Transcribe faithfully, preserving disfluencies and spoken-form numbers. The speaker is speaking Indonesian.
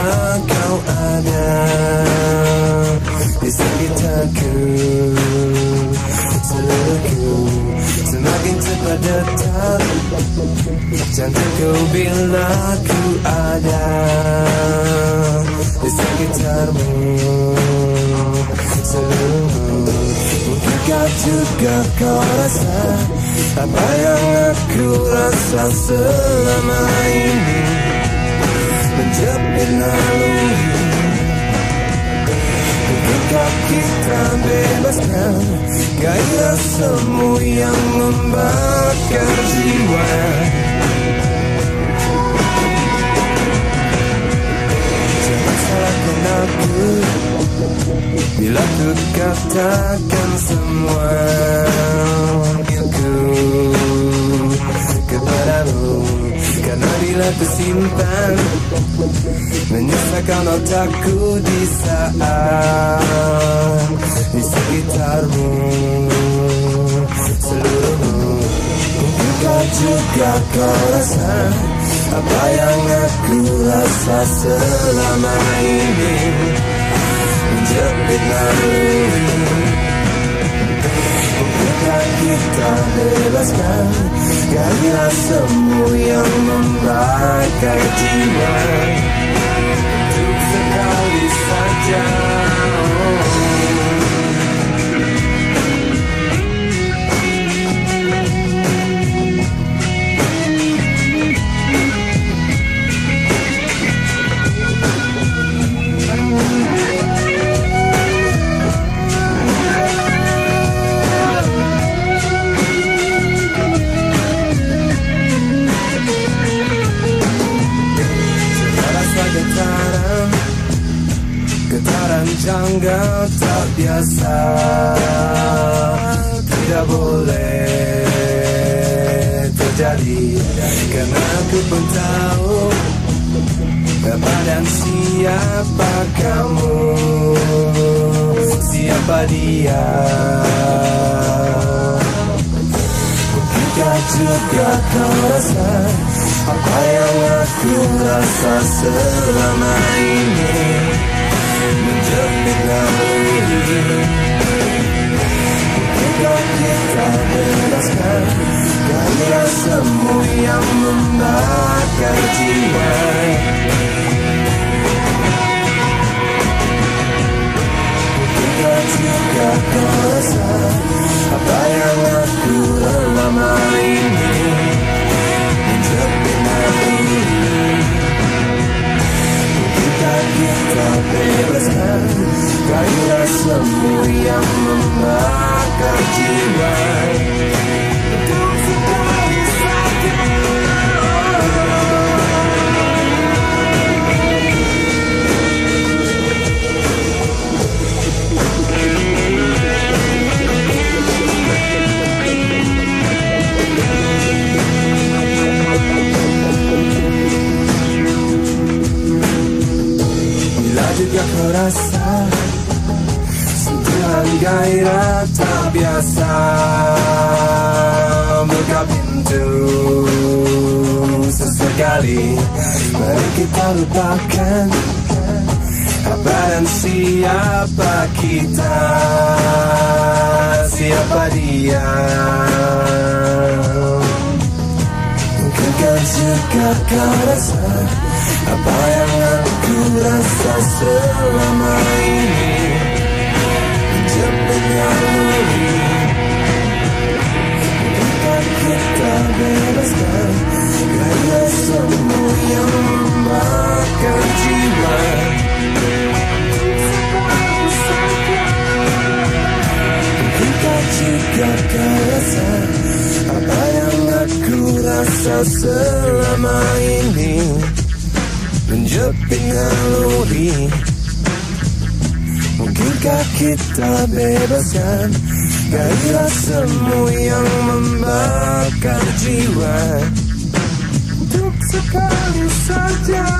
kau ada di sekitarku. Seluruhku semakin cepat detak jantungku bila ku ada di sekitarmu. Seluruhmu mungkinkah juga kau rasa apa yang aku rasa selama ini, menjepit naluri. Mungkinkah kita bebaskan gairah semu yang membakar jiwa. Jangan salahkan aku bila ku katakan semua aku kepadamu, karena bila ku simpan menyisakan otakku di saat di sekitarmu. Seluruhmu mungkinkah juga kau rasa apa yang aku rasa selama ini, menjepit naluri. Mungkinkah kita bebaskan gairah semu yang membakar jiwa untuk sekali saja. Getaran janggal tak biasa, tidak boleh terjadi, karena aku pun tahu apa dan siapa kamu, siapa dia. Mungkinkah juga kau rasa apa yang aku rasa selama ini, menjepit naluri. Mungkinkah kita bebaskan gairah semu yang membakar jiwa. Mungkinkah juga kau rasa apa yang aku lama ini, menjepit naluri. Mungkinkah kita bebaskan gairah semu yang membakar jiwa untuk sekali saja. Bila juga kau rasa sentilan gairah tak biasa, buka pintu sesekali. Mari kita lupakan apa dan siapa kita, siapa dia. Mungkinkah juga kau rasa apa yang aku rasa selama ini, menjepit naluri. Mungkinkah kita bebaskan gairah semu yang membakar jiwa. Mungkinkah juga kau rasa apa yang aku rasa selama ini, menjepit naluri. Mungkinkah kita bebaskan gairah semu yang membakar jiwa untuk sekali saja.